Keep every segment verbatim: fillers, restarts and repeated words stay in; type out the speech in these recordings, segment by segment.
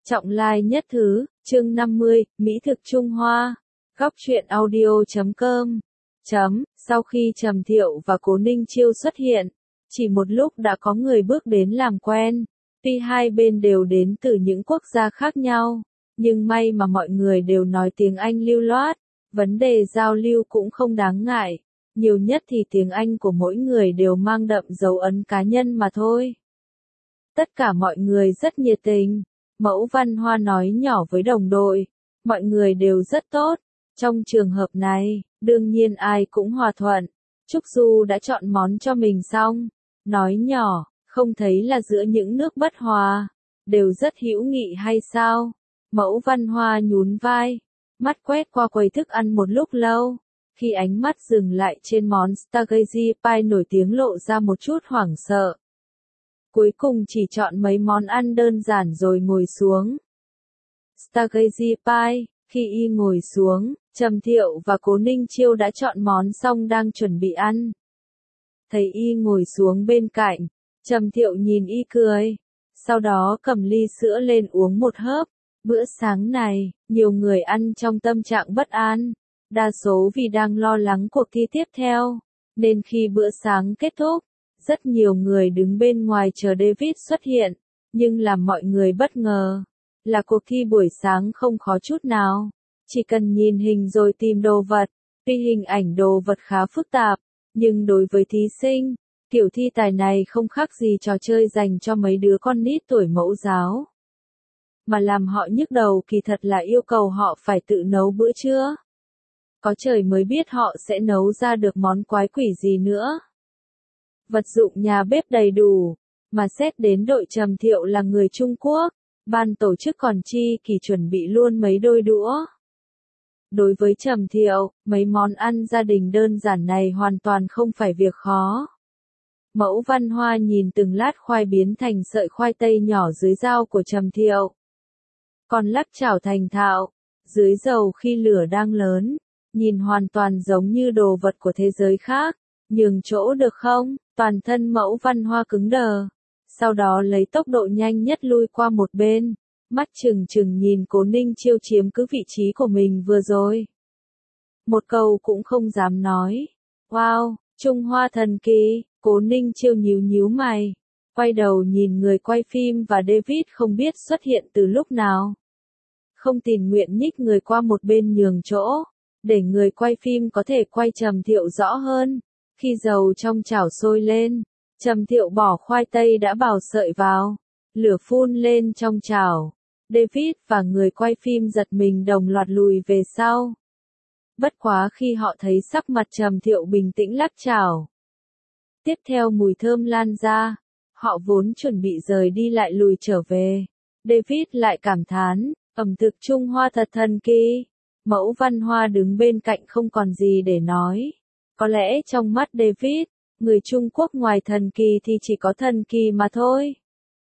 Trọng lai nhất thứ, chương năm mươi, Mỹ thực Trung Hoa. Góc truyện audio chấm com. Chấm, sau khi Trầm Thiệu và Cố Ninh Chiêu xuất hiện, chỉ một lúc đã có người bước đến làm quen. Tuy hai bên đều đến từ những quốc gia khác nhau, nhưng may mà mọi người đều nói tiếng Anh lưu loát, vấn đề giao lưu cũng không đáng ngại. Nhiều nhất thì tiếng Anh của mỗi người đều mang đậm dấu ấn cá nhân mà thôi. Tất cả mọi người rất nhiệt tình. Mẫu Văn Hoa nói nhỏ với đồng đội, mọi người đều rất tốt. Trong trường hợp này, đương nhiên ai cũng hòa thuận. Trúc Du đã chọn món cho mình xong, nói nhỏ, không thấy là giữa những nước bất hòa, đều rất hữu nghị hay sao? Mẫu Văn Hoa nhún vai, mắt quét qua quầy thức ăn một lúc lâu. Khi ánh mắt dừng lại trên món Stargazy Pie nổi tiếng lộ ra một chút hoảng sợ. Cuối cùng chỉ chọn mấy món ăn đơn giản rồi ngồi xuống. Stargazy Pie, khi y ngồi xuống, Trầm Thiệu và Cố Ninh Chiêu đã chọn món xong đang chuẩn bị ăn. Thấy y ngồi xuống bên cạnh, Trầm Thiệu nhìn y cười, sau đó cầm ly sữa lên uống một hớp. Bữa sáng này, nhiều người ăn trong tâm trạng bất an, đa số vì đang lo lắng cuộc thi tiếp theo, nên khi bữa sáng kết thúc, rất nhiều người đứng bên ngoài chờ David xuất hiện, nhưng làm mọi người bất ngờ, là cuộc thi buổi sáng không khó chút nào, chỉ cần nhìn hình rồi tìm đồ vật, tuy hình ảnh đồ vật khá phức tạp, nhưng đối với thí sinh, kiểu thi tài này không khác gì trò chơi dành cho mấy đứa con nít tuổi mẫu giáo. Mà làm họ nhức đầu kỳ thật là yêu cầu họ phải tự nấu bữa trưa. Có trời mới biết họ sẽ nấu ra được món quái quỷ gì nữa. Vật dụng nhà bếp đầy đủ, mà xét đến đội Trầm Thiệu là người Trung Quốc, ban tổ chức còn chi kỳ chuẩn bị luôn mấy đôi đũa. Đối với Trầm Thiệu, mấy món ăn gia đình đơn giản này hoàn toàn không phải việc khó. Mẫu Văn Hoa nhìn từng lát khoai biến thành sợi khoai tây nhỏ dưới dao của Trầm Thiệu. Còn lắc chảo thành thạo, dưới dầu khi lửa đang lớn, nhìn hoàn toàn giống như đồ vật của thế giới khác. Nhường chỗ được không? Toàn thân Mẫu Văn Hoa cứng đờ. Sau đó lấy tốc độ nhanh nhất lui qua một bên, mắt trừng trừng nhìn Cố Ninh Chiêu chiếm cứ vị trí của mình vừa rồi. Một câu cũng không dám nói. Wow, Trung Hoa thần kỳ. Cố Ninh Chiêu nhíu nhíu mày, quay đầu nhìn người quay phim và David không biết xuất hiện từ lúc nào. Không tình nguyện nhích người qua một bên nhường chỗ, để người quay phim có thể quay Trầm Thiệu rõ hơn. Khi dầu trong chảo sôi lên, Trầm Thiệu bỏ khoai tây đã bào sợi vào, lửa phun lên trong chảo. David và người quay phim giật mình đồng loạt lùi về sau. Bất quá khi họ thấy sắc mặt Trầm Thiệu bình tĩnh lắc chảo. Tiếp theo mùi thơm lan ra, họ vốn chuẩn bị rời đi lại lùi trở về. David lại cảm thán, ẩm thực Trung Hoa thật thần kỳ. Mẫu Văn Hoa đứng bên cạnh không còn gì để nói. Có lẽ trong mắt David, người Trung Quốc ngoài thần kỳ thì chỉ có thần kỳ mà thôi.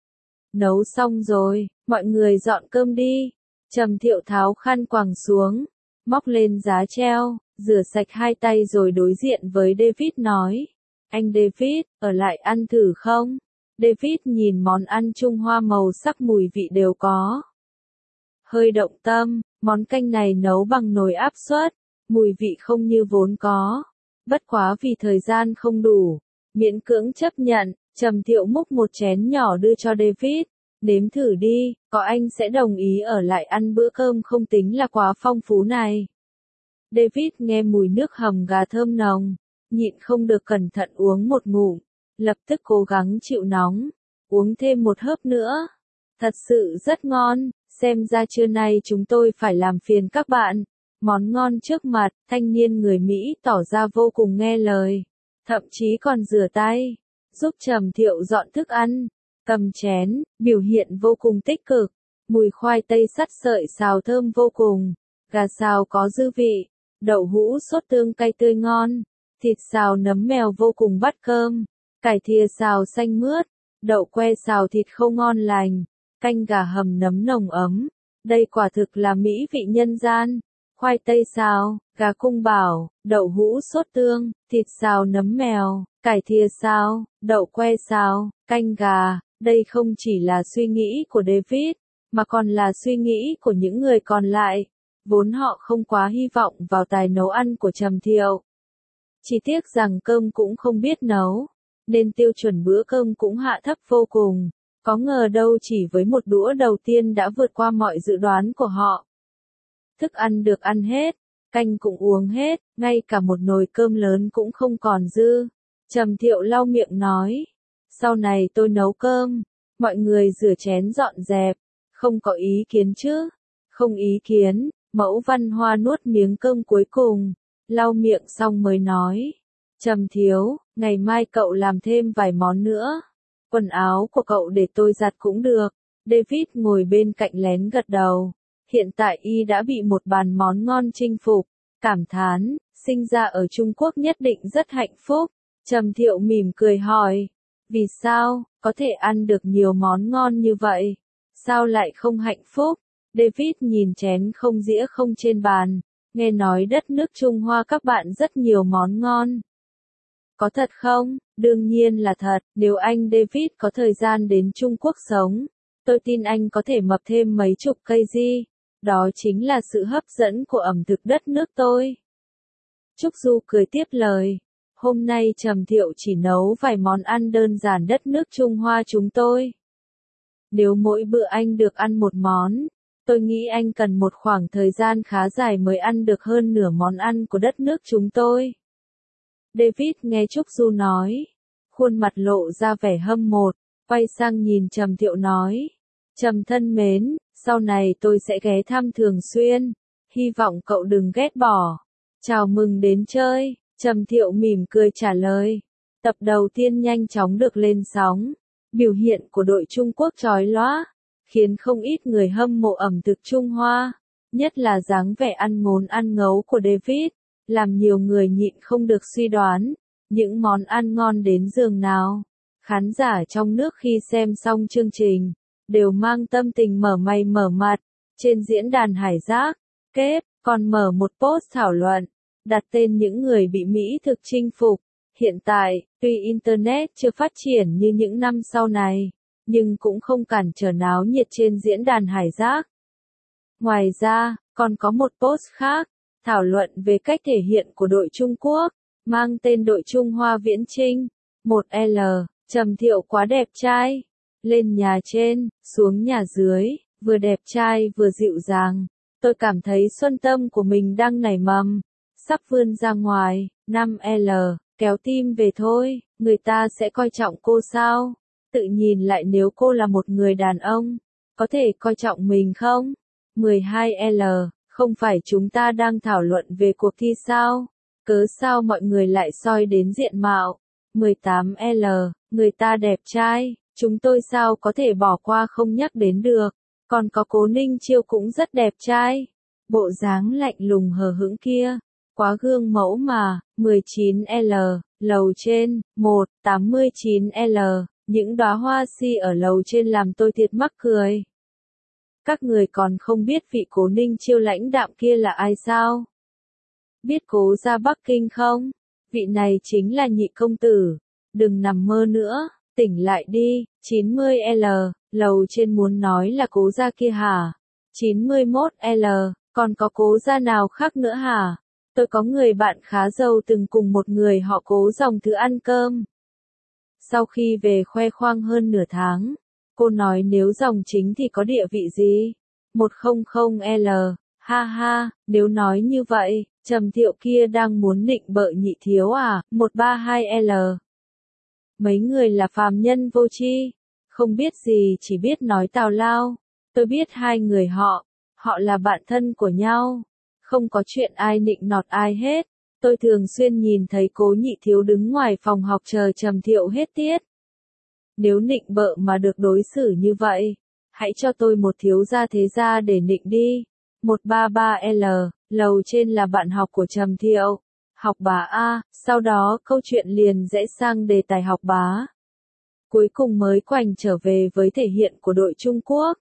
Nấu xong rồi, mọi người dọn cơm đi. Trầm Thiệu tháo khăn quàng xuống, móc lên giá treo, rửa sạch hai tay rồi đối diện với David nói. Anh David, ở lại ăn thử không? David nhìn món ăn Trung Hoa màu sắc mùi vị đều có. Hơi động tâm, món canh này nấu bằng nồi áp suất, mùi vị không như vốn có. Bất quá vì thời gian không đủ, miễn cưỡng chấp nhận, Trầm Thiệu múc một chén nhỏ đưa cho David. Nếm thử đi, có anh sẽ đồng ý ở lại ăn bữa cơm không tính là quá phong phú này. David nghe mùi nước hầm gà thơm nồng, nhịn không được cẩn thận uống một ngụm, lập tức cố gắng chịu nóng, uống thêm một hớp nữa. Thật sự rất ngon, xem ra trưa nay chúng tôi phải làm phiền các bạn. Món ngon trước mặt, thanh niên người Mỹ tỏ ra vô cùng nghe lời, thậm chí còn rửa tay, giúp Trầm Thiệu dọn thức ăn, cầm chén, biểu hiện vô cùng tích cực. Mùi khoai tây sắt sợi xào thơm vô cùng, gà xào có dư vị, đậu hũ sốt tương cay tươi ngon, thịt xào nấm mèo vô cùng bắt cơm, cải thìa xào xanh mướt, đậu que xào thịt khô ngon lành, canh gà hầm nấm nồng ấm. Đây quả thực là mỹ vị nhân gian. Khoai tây xào, gà cung bảo, đậu hũ sốt tương, thịt xào nấm mèo, cải thìa xào, đậu que xào, canh gà. Đây không chỉ là suy nghĩ của David, mà còn là suy nghĩ của những người còn lại, vốn họ không quá hy vọng vào tài nấu ăn của Trầm Thiệu. Chỉ tiếc rằng cơm cũng không biết nấu, nên tiêu chuẩn bữa cơm cũng hạ thấp vô cùng, có ngờ đâu chỉ với một đũa đầu tiên đã vượt qua mọi dự đoán của họ. Thức ăn được ăn hết, canh cũng uống hết, ngay cả một nồi cơm lớn cũng không còn dư. Trầm Thiệu lau miệng nói, sau này tôi nấu cơm, mọi người rửa chén dọn dẹp, không có ý kiến chứ? Không ý kiến, Mẫu Văn Hoa nuốt miếng cơm cuối cùng, lau miệng xong mới nói, Trầm thiếu, ngày mai cậu làm thêm vài món nữa, quần áo của cậu để tôi giặt cũng được. David ngồi bên cạnh lén gật đầu, hiện tại y đã bị một bàn món ngon chinh phục, cảm thán, sinh ra ở Trung Quốc nhất định rất hạnh phúc. Trầm Thiệu mỉm cười hỏi, vì sao, có thể ăn được nhiều món ngon như vậy, sao lại không hạnh phúc? David nhìn chén không dĩa không trên bàn, nghe nói đất nước Trung Hoa các bạn rất nhiều món ngon. Có thật không? Đương nhiên là thật, nếu anh David có thời gian đến Trung Quốc sống, tôi tin anh có thể mập thêm mấy chục cây di. Đó chính là sự hấp dẫn của ẩm thực đất nước tôi. Trúc Du cười tiếp lời, hôm nay Trầm Thiệu chỉ nấu vài món ăn đơn giản đất nước Trung Hoa chúng tôi. Nếu mỗi bữa anh được ăn một món, tôi nghĩ anh cần một khoảng thời gian khá dài mới ăn được hơn nửa món ăn của đất nước chúng tôi. David nghe Trúc Du nói, khuôn mặt lộ ra vẻ hâm mộ, quay sang nhìn Trầm Thiệu nói, Trầm thân mến, sau này tôi sẽ ghé thăm thường xuyên, hy vọng cậu đừng ghét bỏ. Chào mừng đến chơi, Trầm Thiệu mỉm cười trả lời. Tập đầu tiên nhanh chóng được lên sóng, biểu hiện của đội Trung Quốc chói lóa, khiến không ít người hâm mộ ẩm thực Trung Hoa, nhất là dáng vẻ ăn ngốn ăn ngấu của David, làm nhiều người nhịn không được suy đoán, những món ăn ngon đến giường nào. Khán giả trong nước khi xem xong chương trình, đều mang tâm tình mở mày mở mặt, trên diễn đàn Hải Giác, Kép, còn mở một post thảo luận, đặt tên những người bị Mỹ thực chinh phục. Hiện tại, tuy Internet chưa phát triển như những năm sau này, nhưng cũng không cản trở náo nhiệt trên diễn đàn Hải Giác. Ngoài ra, còn có một post khác, thảo luận về cách thể hiện của đội Trung Quốc, mang tên đội Trung Hoa Viễn Chinh. một L, Trầm Thiệu quá đẹp trai. Lên nhà trên, xuống nhà dưới, vừa đẹp trai vừa dịu dàng. Tôi cảm thấy xuân tâm của mình đang nảy mầm, sắp vươn ra ngoài. năm L, kéo tim về thôi, người ta sẽ coi trọng cô sao? Tự nhìn lại nếu cô là một người đàn ông, có thể coi trọng mình không? mười hai L, không phải chúng ta đang thảo luận về cuộc thi sao? Cớ sao mọi người lại soi đến diện mạo? mười tám L, người ta đẹp trai, chúng tôi sao có thể bỏ qua không nhắc đến được? Còn có Cố Ninh Chiêu cũng rất đẹp trai. Bộ dáng lạnh lùng hờ hững kia, quá gương mẫu mà. mười chín L, lầu trên. một tám mươi chín L, những đóa hoa si ở lầu trên làm tôi thiệt mắc cười. Các người còn không biết vị Cố Ninh Chiêu lãnh đạm kia là ai sao? Biết Cố gia Bắc Kinh không? Vị này chính là nhị công tử. Đừng nằm mơ nữa, tỉnh lại đi. chín mươi L, lầu trên muốn nói là Cố gia kia hả? chín mươi mốt L, còn có Cố gia nào khác nữa hả? Tôi có người bạn khá giàu từng cùng một người họ Cố dòng thứ ăn cơm. Sau khi về khoe khoang hơn nửa tháng, cô nói nếu dòng chính thì có địa vị gì? một trăm L, ha ha, nếu nói như vậy, Trầm Thiệu kia đang muốn nịnh bợ nhị thiếu à? một trăm ba mươi hai L, mấy người là phàm nhân vô tri, không biết gì chỉ biết nói tào lao. Tôi biết hai người họ, họ là bạn thân của nhau, không có chuyện ai nịnh nọt ai hết. Tôi thường xuyên nhìn thấy Cố nhị thiếu đứng ngoài phòng học chờ Trầm Thiệu hết tiết. Nếu nịnh bợ mà được đối xử như vậy, hãy cho tôi một thiếu gia thế gia để nịnh đi. một trăm ba mươi ba L, lầu trên là bạn học của Trầm Thiệu. Học bá A, sau đó câu chuyện liền rẽ sang đề tài học bá. Cuối cùng mới quành trở về với thể hiện của đội Trung Quốc.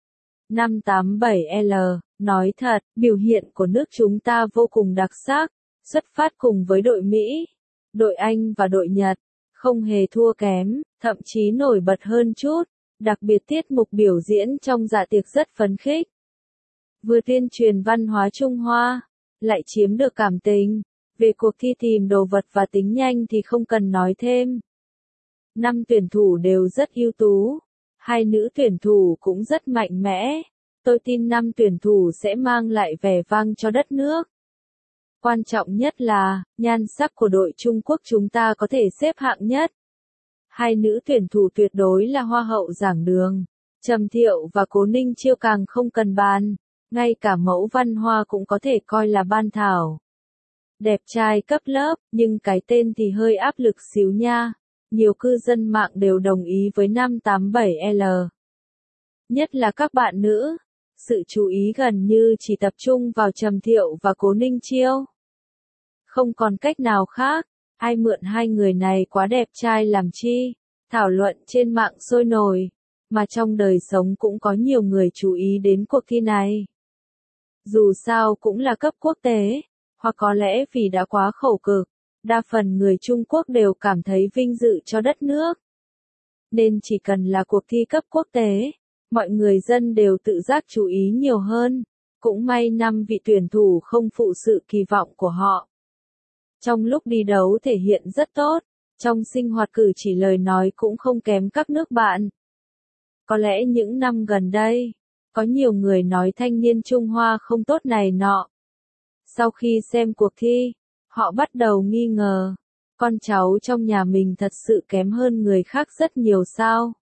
năm tám bảy L, nói thật, biểu hiện của nước chúng ta vô cùng đặc sắc, xuất phát cùng với đội Mỹ, đội Anh và đội Nhật, không hề thua kém, thậm chí nổi bật hơn chút. Đặc biệt tiết mục biểu diễn trong dạ tiệc rất phấn khích. Vừa tuyên truyền văn hóa Trung Hoa, lại chiếm được cảm tình. Về cuộc thi tìm đồ vật và tính nhanh thì không cần nói thêm. Năm tuyển thủ đều rất ưu tú. Hai nữ tuyển thủ cũng rất mạnh mẽ. Tôi tin năm tuyển thủ sẽ mang lại vẻ vang cho đất nước. Quan trọng nhất là, nhan sắc của đội Trung Quốc chúng ta có thể xếp hạng nhất. Hai nữ tuyển thủ tuyệt đối là hoa hậu giảng đường. Trầm Thiệu và Cố Ninh Chiêu càng không cần bàn. Ngay cả mẫu văn hoa cũng có thể coi là ban thảo. Đẹp trai cấp lớp, nhưng cái tên thì hơi áp lực xíu nha. Nhiều cư dân mạng đều đồng ý với năm tám bảy L. Nhất là các bạn nữ. Sự chú ý gần như chỉ tập trung vào Trầm Thiệu và Cố Ninh Chiêu. Không còn cách nào khác, ai mượn hai người này quá đẹp trai làm chi, thảo luận trên mạng sôi nổi, mà trong đời sống cũng có nhiều người chú ý đến cuộc thi này. Dù sao cũng là cấp quốc tế, hoặc có lẽ vì đã quá khổ cực, đa phần người Trung Quốc đều cảm thấy vinh dự cho đất nước. Nên chỉ cần là cuộc thi cấp quốc tế, mọi người dân đều tự giác chú ý nhiều hơn. Cũng may năm vị tuyển thủ không phụ sự kỳ vọng của họ. Trong lúc đi đấu thể hiện rất tốt, trong sinh hoạt cử chỉ lời nói cũng không kém các nước bạn. Có lẽ những năm gần đây, có nhiều người nói thanh niên Trung Hoa không tốt này nọ. Sau khi xem cuộc thi, họ bắt đầu nghi ngờ, con cháu trong nhà mình thật sự kém hơn người khác rất nhiều sao?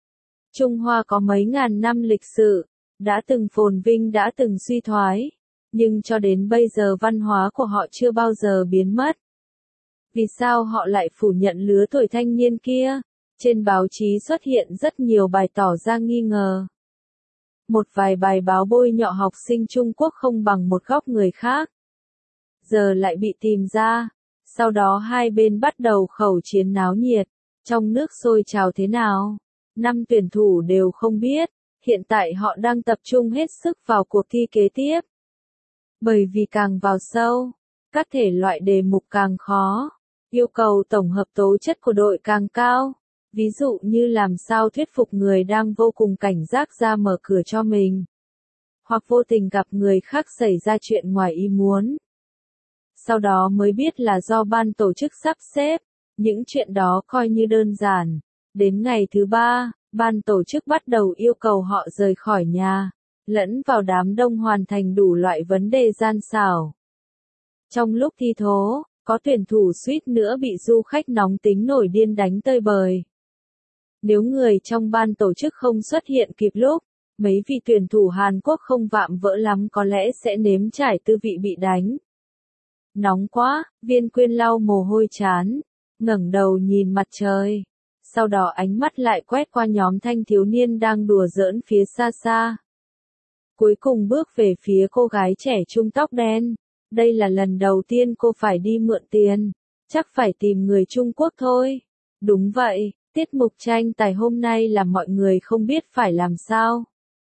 Trung Hoa có mấy ngàn năm lịch sử, đã từng phồn vinh đã từng suy thoái, nhưng cho đến bây giờ văn hóa của họ chưa bao giờ biến mất. Vì sao họ lại phủ nhận lứa tuổi thanh niên kia? Trên báo chí xuất hiện rất nhiều bài tỏ ra nghi ngờ. Một vài bài báo bôi nhọ học sinh Trung Quốc không bằng một góc người khác. Giờ lại bị tìm ra, sau đó hai bên bắt đầu khẩu chiến náo nhiệt, trong nước sôi trào thế nào? Năm tuyển thủ đều không biết, hiện tại họ đang tập trung hết sức vào cuộc thi kế tiếp. Bởi vì càng vào sâu, các thể loại đề mục càng khó, yêu cầu tổng hợp tố chất của đội càng cao. Ví dụ như làm sao thuyết phục người đang vô cùng cảnh giác ra mở cửa cho mình. Hoặc vô tình gặp người khác xảy ra chuyện ngoài ý muốn. Sau đó mới biết là do ban tổ chức sắp xếp, những chuyện đó coi như đơn giản. Đến ngày thứ ba, ban tổ chức bắt đầu yêu cầu họ rời khỏi nhà, lẫn vào đám đông hoàn thành đủ loại vấn đề gian xảo. Trong lúc thi thố, có tuyển thủ suýt nữa bị du khách nóng tính nổi điên đánh tơi bời. Nếu người trong ban tổ chức không xuất hiện kịp lúc, mấy vị tuyển thủ Hàn Quốc không vạm vỡ lắm có lẽ sẽ nếm trải tư vị bị đánh. Nóng quá, Viên Quyên lau mồ hôi trán, ngẩng đầu nhìn mặt trời. Sau đó ánh mắt lại quét qua nhóm thanh thiếu niên đang đùa giỡn phía xa xa. Cuối cùng bước về phía cô gái trẻ trung tóc đen. Đây là lần đầu tiên cô phải đi mượn tiền. Chắc phải tìm người Trung Quốc thôi. Đúng vậy, tiết mục tranh tài hôm nay là mọi người không biết phải làm sao.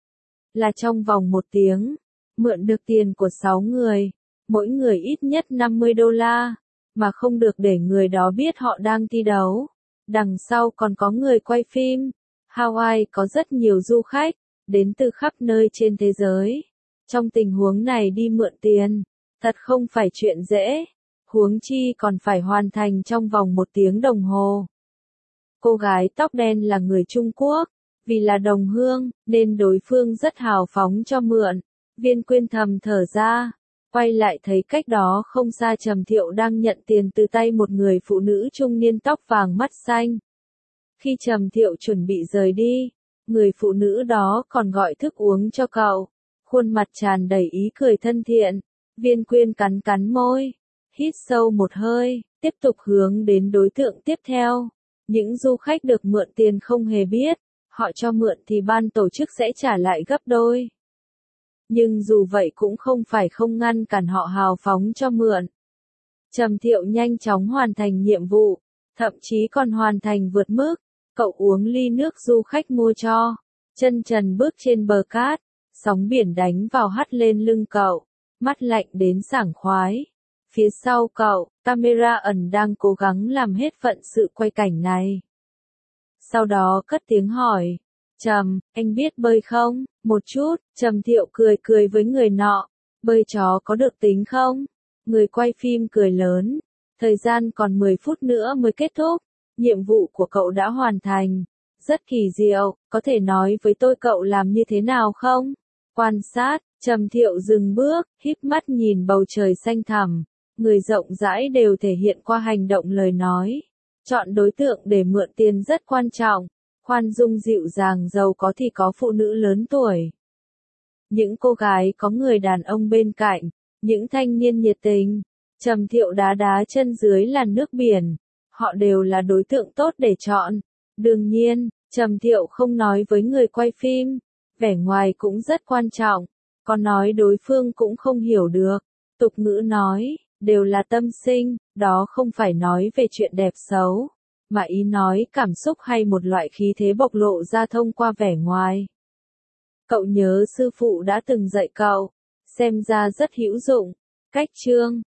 Là trong vòng một tiếng, mượn được tiền của sáu người, mỗi người ít nhất năm mươi đô la, mà không được để người đó biết họ đang thi đấu. Đằng sau còn có người quay phim. Hawaii có rất nhiều du khách, đến từ khắp nơi trên thế giới. Trong tình huống này đi mượn tiền, thật không phải chuyện dễ. Huống chi còn phải hoàn thành trong vòng một tiếng đồng hồ. Cô gái tóc đen là người Trung Quốc, vì là đồng hương, nên đối phương rất hào phóng cho mượn. Viên Quyên thầm thở ra, quay lại thấy cách đó không xa Trầm Thiệu đang nhận tiền từ tay một người phụ nữ trung niên tóc vàng mắt xanh. Khi Trầm Thiệu chuẩn bị rời đi, người phụ nữ đó còn gọi thức uống cho cậu, khuôn mặt tràn đầy ý cười thân thiện. Viên Quyên cắn cắn môi, hít sâu một hơi, tiếp tục hướng đến đối tượng tiếp theo. Những du khách được mượn tiền không hề biết, họ cho mượn thì ban tổ chức sẽ trả lại gấp đôi. Nhưng dù vậy cũng không phải không ngăn cản họ hào phóng cho mượn. Trầm Thiệu nhanh chóng hoàn thành nhiệm vụ, thậm chí còn hoàn thành vượt mức. Cậu uống ly nước du khách mua cho, chân trần bước trên bờ cát, sóng biển đánh vào hắt lên lưng cậu, mắt lạnh đến sảng khoái. Phía sau cậu, camera ẩn đang cố gắng làm hết phận sự quay cảnh này. Sau đó cất tiếng hỏi, Trầm, anh biết bơi không? Một chút, Trầm Thiệu cười cười với người nọ. Bơi chó có được tính không? Người quay phim cười lớn. Thời gian còn mười phút nữa mới kết thúc. Nhiệm vụ của cậu đã hoàn thành. Rất kỳ diệu, có thể nói với tôi cậu làm như thế nào không? Quan sát, Trầm Thiệu dừng bước, híp mắt nhìn bầu trời xanh thẳm. Người rộng rãi đều thể hiện qua hành động lời nói. Chọn đối tượng để mượn tiền rất quan trọng. Khoan dung dịu dàng giàu có thì có phụ nữ lớn tuổi. Những cô gái có người đàn ông bên cạnh. Những thanh niên nhiệt tình. Trầm Thiệu đá đá chân dưới làn nước biển. Họ đều là đối tượng tốt để chọn. Đương nhiên, Trầm Thiệu không nói với người quay phim. Vẻ ngoài cũng rất quan trọng. Còn nói đối phương cũng không hiểu được. Tục ngữ nói, đều là tâm sinh, đó không phải nói về chuyện đẹp xấu, mà ý nói cảm xúc hay một loại khí thế bộc lộ ra thông qua vẻ ngoài. Cậu nhớ sư phụ đã từng dạy cậu, xem ra rất hữu dụng. Cách chương